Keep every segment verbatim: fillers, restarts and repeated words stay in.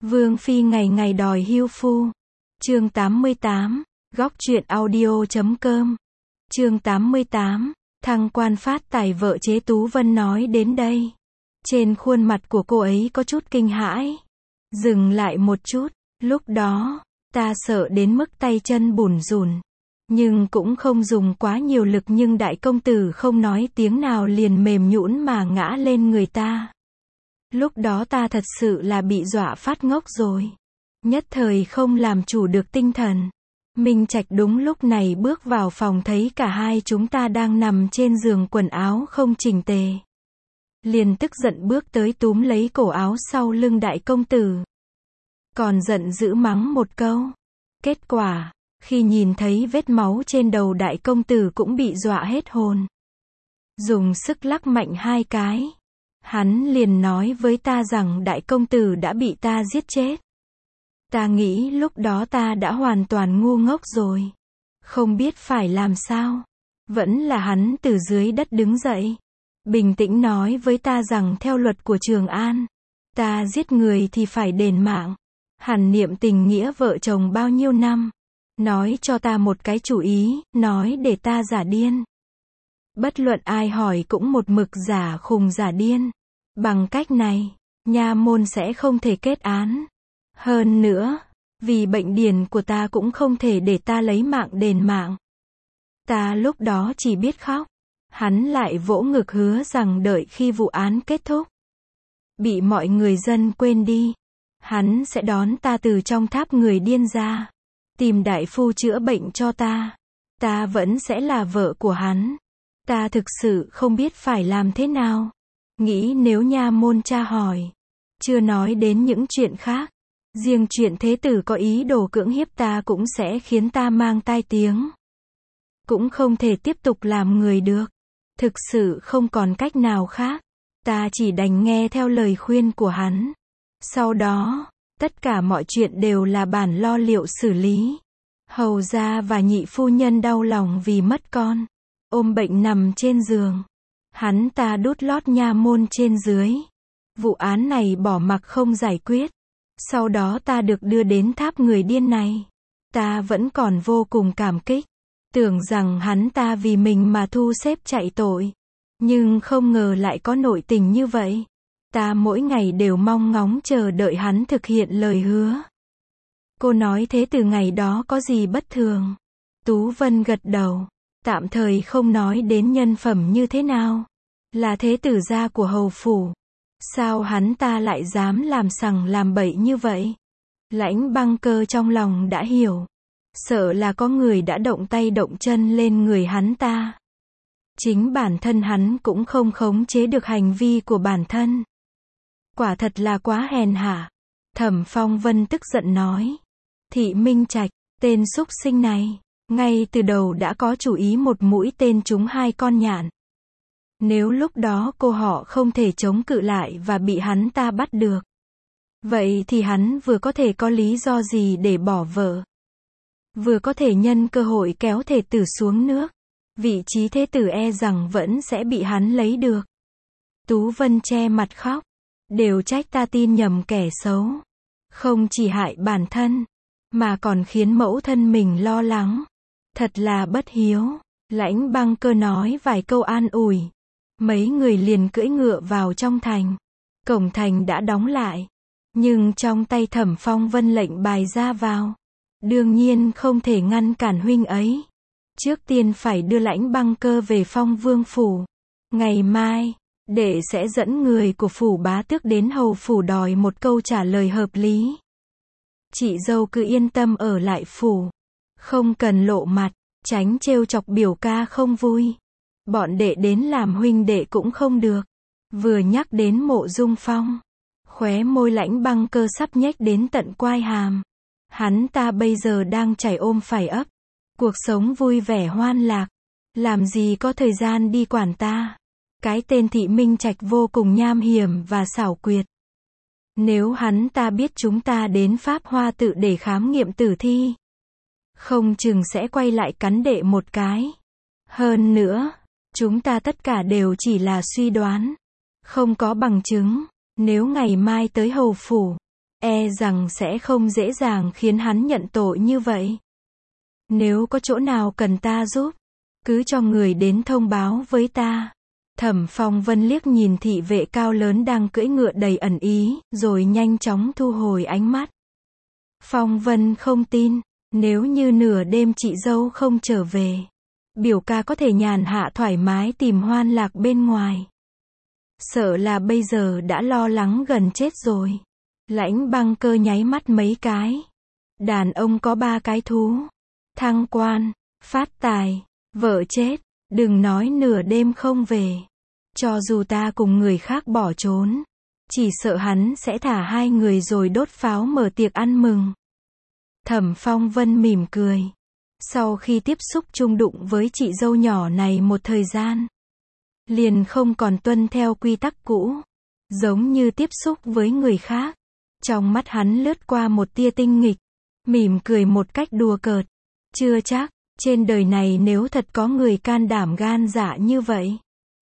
Vương phi ngày ngày đòi hưu phu. Chương tám mươi tám, góc truyện audio chấm com. Chương tám mươi tám, thăng quan phát tài vợ chế Tú Vân nói đến đây. Trên khuôn mặt của cô ấy có chút kinh hãi. Dừng lại một chút, lúc đó, ta sợ đến mức tay chân bủn rủn. Nhưng cũng không dùng quá nhiều lực, nhưng đại công tử không nói tiếng nào liền mềm nhũn mà ngã lên người ta. Lúc đó ta thật sự là bị dọa phát ngốc rồi. Nhất thời không làm chủ được tinh thần. Minh Trạch đúng lúc này bước vào phòng thấy cả hai chúng ta đang nằm trên giường quần áo không chỉnh tề. Liền tức giận bước tới túm lấy cổ áo sau lưng đại công tử. Còn giận dữ mắng một câu. Kết quả, khi nhìn thấy vết máu trên đầu đại công tử cũng bị dọa hết hồn. Dùng sức lắc mạnh hai cái. Hắn liền nói với ta rằng đại công tử đã bị ta giết chết. Ta nghĩ lúc đó ta đã hoàn toàn ngu ngốc rồi. Không biết phải làm sao. Vẫn là hắn từ dưới đất đứng dậy. Bình tĩnh nói với ta rằng theo luật của Trường An, ta giết người thì phải đền mạng. Hàn niệm tình nghĩa vợ chồng bao nhiêu năm. Nói cho ta một cái chủ ý, nói để ta giả điên. Bất luận ai hỏi cũng một mực giả khùng giả điên. Bằng cách này, nha môn sẽ không thể kết án. Hơn nữa, vì bệnh điển của ta cũng không thể để ta lấy mạng đền mạng. Ta lúc đó chỉ biết khóc. Hắn lại vỗ ngực hứa rằng đợi khi vụ án kết thúc, bị mọi người dân quên đi, hắn sẽ đón ta từ trong tháp người điên ra, tìm đại phu chữa bệnh cho ta. Ta vẫn sẽ là vợ của hắn. Ta thực sự không biết phải làm thế nào. Nghĩ nếu nha môn tra hỏi, chưa nói đến những chuyện khác, riêng chuyện thế tử có ý đồ cưỡng hiếp ta cũng sẽ khiến ta mang tai tiếng. Cũng không thể tiếp tục làm người được. Thực sự không còn cách nào khác. Ta chỉ đành nghe theo lời khuyên của hắn. Sau đó, tất cả mọi chuyện đều là bản lo liệu xử lý. Hầu gia và nhị phu nhân đau lòng vì mất con, ôm bệnh nằm trên giường. Hắn ta đút lót nha môn trên dưới. Vụ án này bỏ mặc không giải quyết. Sau đó ta được đưa đến tháp người điên này. Ta vẫn còn vô cùng cảm kích. Tưởng rằng hắn ta vì mình mà thu xếp chạy tội. Nhưng không ngờ lại có nội tình như vậy. Ta mỗi ngày đều mong ngóng chờ đợi hắn thực hiện lời hứa. Cô nói thế từ ngày đó có gì bất thường? Tú Vân gật đầu. Tạm thời không nói đến nhân phẩm như thế nào. Là thế tử gia của hầu phủ. Sao hắn ta lại dám làm sằng làm bậy như vậy? Lãnh Băng Cơ trong lòng đã hiểu. Sợ là có người đã động tay động chân lên người hắn ta. Chính bản thân hắn cũng không khống chế được hành vi của bản thân. Quả thật là quá hèn hạ. Thẩm Phong Vân tức giận nói. Thị Minh Trạch, tên súc sinh này, ngay từ đầu đã có chủ ý một mũi tên trúng hai con nhạn. Nếu lúc đó cô họ không thể chống cự lại và bị hắn ta bắt được, vậy thì hắn vừa có thể có lý do gì để bỏ vợ, vừa có thể nhân cơ hội kéo thể tử xuống nước. Vị trí thế tử e rằng vẫn sẽ bị hắn lấy được. Tú Vân che mặt khóc. Đều trách ta tin nhầm kẻ xấu. Không chỉ hại bản thân, mà còn khiến mẫu thân mình lo lắng. Thật là bất hiếu. Lãnh Băng Cơ nói vài câu an ủi. Mấy người liền cưỡi ngựa vào trong thành. Cổng thành đã đóng lại. Nhưng trong tay Thẩm Phong Vân lệnh bài ra vào. Đương nhiên không thể ngăn cản huynh ấy. Trước tiên phải đưa Lãnh Băng Cơ về Phong Vương phủ. Ngày mai, đệ sẽ dẫn người của phủ bá tước đến hầu phủ đòi một câu trả lời hợp lý. Chị dâu cứ yên tâm ở lại phủ. Không cần lộ mặt, tránh trêu chọc biểu ca không vui. Bọn đệ đến làm huynh đệ cũng không được. Vừa nhắc đến Mộ Dung Phong, khóe môi Lãnh Băng Cơ sắp nhếch đến tận quai hàm. Hắn ta bây giờ đang chảy ôm phải ấp. Cuộc sống vui vẻ hoan lạc. Làm gì có thời gian đi quản ta. Cái tên Thị Minh Trạch vô cùng nham hiểm và xảo quyệt. Nếu hắn ta biết chúng ta đến Pháp Hoa Tự để khám nghiệm tử thi, không chừng sẽ quay lại cắn đệ một cái. Hơn nữa, chúng ta tất cả đều chỉ là suy đoán, không có bằng chứng. Nếu ngày mai tới hầu phủ, e rằng sẽ không dễ dàng khiến hắn nhận tội như vậy. Nếu có chỗ nào cần ta giúp, cứ cho người đến thông báo với ta. Thẩm Phong Vân liếc nhìn thị vệ cao lớn đang cưỡi ngựa đầy ẩn ý, rồi nhanh chóng thu hồi ánh mắt. Phong Vân không tin, nếu như nửa đêm chị dâu không trở về, biểu ca có thể nhàn hạ thoải mái tìm hoan lạc bên ngoài. Sợ là bây giờ đã lo lắng gần chết rồi. Lãnh Băng Cơ nháy mắt mấy cái. Đàn ông có ba cái thú: thăng quan, phát tài, vợ chết. Đừng nói nửa đêm không về. Cho dù ta cùng người khác bỏ trốn, chỉ sợ hắn sẽ thả hai người rồi đốt pháo mở tiệc ăn mừng. Thẩm Phong Vân mỉm cười. Sau khi tiếp xúc chung đụng với chị dâu nhỏ này một thời gian, liền không còn tuân theo quy tắc cũ, giống như tiếp xúc với người khác. Trong mắt hắn lướt qua một tia tinh nghịch, mỉm cười một cách đùa cợt. Chưa chắc, trên đời này nếu thật có người can đảm gan dạ như vậy,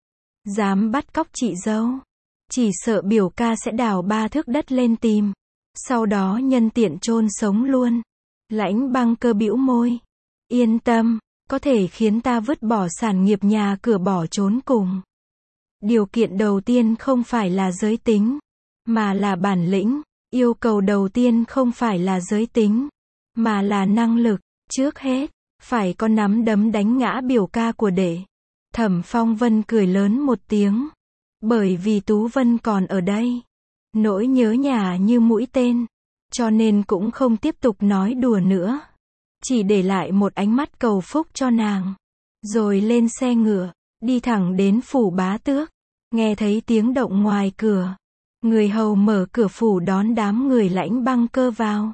dám bắt cóc chị dâu, chỉ sợ biểu ca sẽ đào ba thước đất lên tìm, sau đó nhân tiện chôn sống luôn. Lãnh Băng Cơ bĩu môi. Yên tâm, có thể khiến ta vứt bỏ sản nghiệp nhà cửa bỏ trốn cùng. Điều kiện đầu tiên không phải là giới tính, mà là bản lĩnh. Yêu cầu đầu tiên không phải là giới tính, mà là năng lực. Trước hết, phải có nắm đấm đánh ngã biểu ca của đệ. Thẩm Phong Vân cười lớn một tiếng. Bởi vì Tú Vân còn ở đây, nỗi nhớ nhà như mũi tên, cho nên cũng không tiếp tục nói đùa nữa. Chỉ để lại một ánh mắt cầu phúc cho nàng. Rồi lên xe ngựa, đi thẳng đến phủ bá tước. Nghe thấy tiếng động ngoài cửa, người hầu mở cửa phủ đón đám người Lãnh Băng Cơ vào.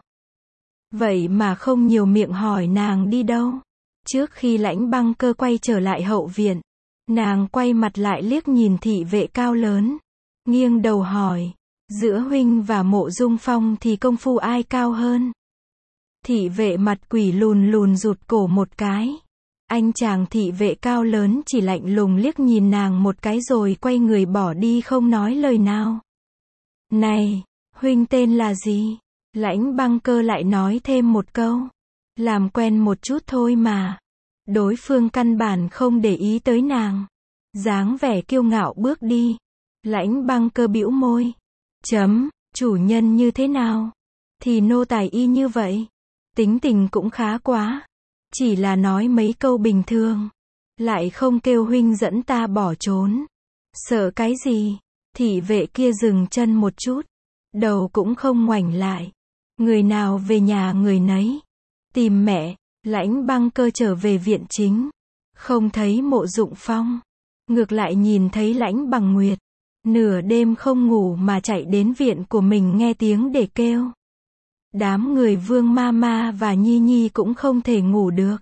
Vậy mà không nhiều miệng hỏi nàng đi đâu. Trước khi Lãnh Băng Cơ quay trở lại hậu viện, nàng quay mặt lại liếc nhìn thị vệ cao lớn, nghiêng đầu hỏi, giữa huynh và Mộ Dung Phong thì công phu ai cao hơn? Thị vệ mặt quỷ lùn lùn rụt cổ một cái. Anh chàng thị vệ cao lớn chỉ lạnh lùng liếc nhìn nàng một cái rồi quay người bỏ đi không nói lời nào. Này, huynh tên là gì? Lãnh Băng Cơ lại nói thêm một câu. Làm quen một chút thôi mà. Đối phương căn bản không để ý tới nàng. Dáng vẻ kiêu ngạo bước đi. Lãnh Băng Cơ bĩu môi. Chấm, chủ nhân như thế nào? Thì nô tài y như vậy. Tính tình cũng khá quá. Chỉ là nói mấy câu bình thường. Lại không kêu huynh dẫn ta bỏ trốn. Sợ cái gì? Thị vệ kia dừng chân một chút. Đầu cũng không ngoảnh lại. Người nào về nhà người nấy. Tìm mẹ. Lãnh Băng Cơ trở về viện chính. Không thấy Mộ Dụng Phong. Ngược lại nhìn thấy Lãnh Bằng Nguyệt. Nửa đêm không ngủ mà chạy đến viện của mình nghe tiếng để kêu. Đám người Vương Ma Ma và Nhi Nhi cũng không thể ngủ được.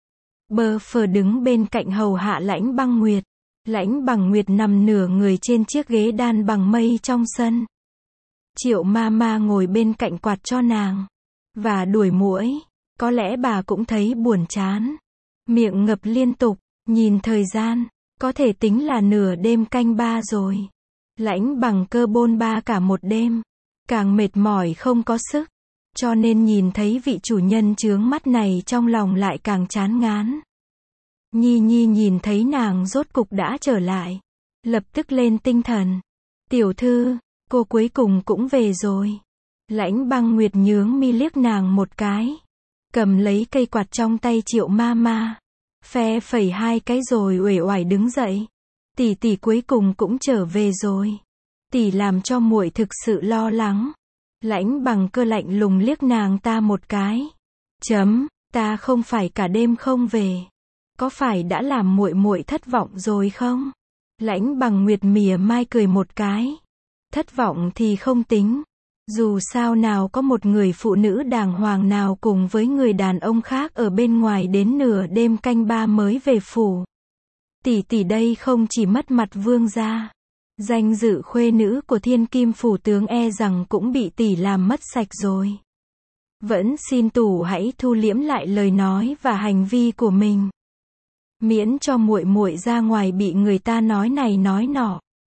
Bơ Phờ đứng bên cạnh hầu hạ Lãnh Băng Nguyệt. Lãnh Bằng Nguyệt nằm nửa người trên chiếc ghế đan bằng mây trong sân. Triệu Ma Ma ngồi bên cạnh quạt cho nàng. Và đuổi muỗi. Có lẽ bà cũng thấy buồn chán. Miệng ngập liên tục. Nhìn thời gian. Có thể tính là nửa đêm canh ba rồi. Lãnh Bằng Cơ bôn ba cả một đêm. Càng mệt mỏi không có sức. Cho nên nhìn thấy vị chủ nhân chướng mắt này trong lòng lại càng chán ngán. Nhi Nhi nhìn thấy nàng rốt cục đã trở lại. Lập tức lên tinh thần. Tiểu thư, cô cuối cùng cũng về rồi. Lãnh Băng Nguyệt nhướng mi liếc nàng một cái. Cầm lấy cây quạt trong tay Triệu Ma Ma. Phe phẩy hai cái rồi uể oải đứng dậy. Tỷ tỷ cuối cùng cũng trở về rồi. Tỷ làm cho muội thực sự lo lắng. Lãnh Bằng Cơ lạnh lùng liếc nàng ta một cái. Chấm, ta không phải cả đêm không về. Có phải đã làm muội muội thất vọng rồi không? Lãnh Bằng Nguyệt mỉa mai cười một cái. Thất vọng thì không tính. Dù sao nào có một người phụ nữ đàng hoàng nào cùng với người đàn ông khác ở bên ngoài đến nửa đêm canh ba mới về phủ. Tỷ tỷ đây không chỉ mất mặt vương gia. Danh dự khuê nữ của thiên kim phủ tướng e rằng cũng bị tỷ làm mất sạch rồi. Vẫn xin tủ hãy thu liễm lại lời nói và hành vi của mình. Miễn cho muội muội ra ngoài bị người ta nói này nói nọ.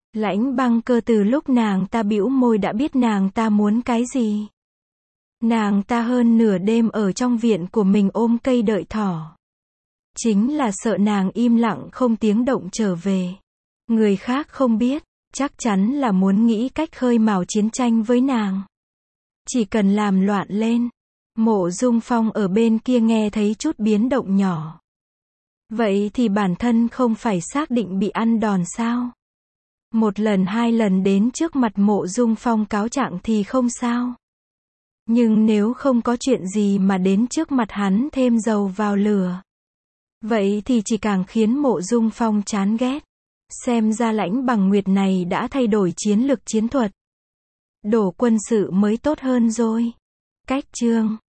Lãnh Băng Cơ từ lúc nàng ta bĩu môi đã biết nàng ta muốn cái gì. Nàng ta hơn nửa đêm ở trong viện của mình ôm cây đợi thỏ. Chính là sợ nàng im lặng không tiếng động trở về. Người khác không biết, chắc chắn là muốn nghĩ cách khơi mào chiến tranh với nàng. Chỉ cần làm loạn lên. Mộ Dung Phong ở bên kia nghe thấy chút biến động nhỏ. Vậy thì bản thân không phải xác định bị ăn đòn sao? Một lần hai lần đến trước mặt Mộ Dung Phong cáo trạng thì không sao. Nhưng nếu không có chuyện gì mà đến trước mặt hắn thêm dầu vào lửa, vậy thì chỉ càng khiến Mộ Dung Phong chán ghét. Xem ra Lãnh Bằng Nguyệt này đã thay đổi chiến lược chiến thuật. Đổ quân sự mới tốt hơn rồi. Cách chương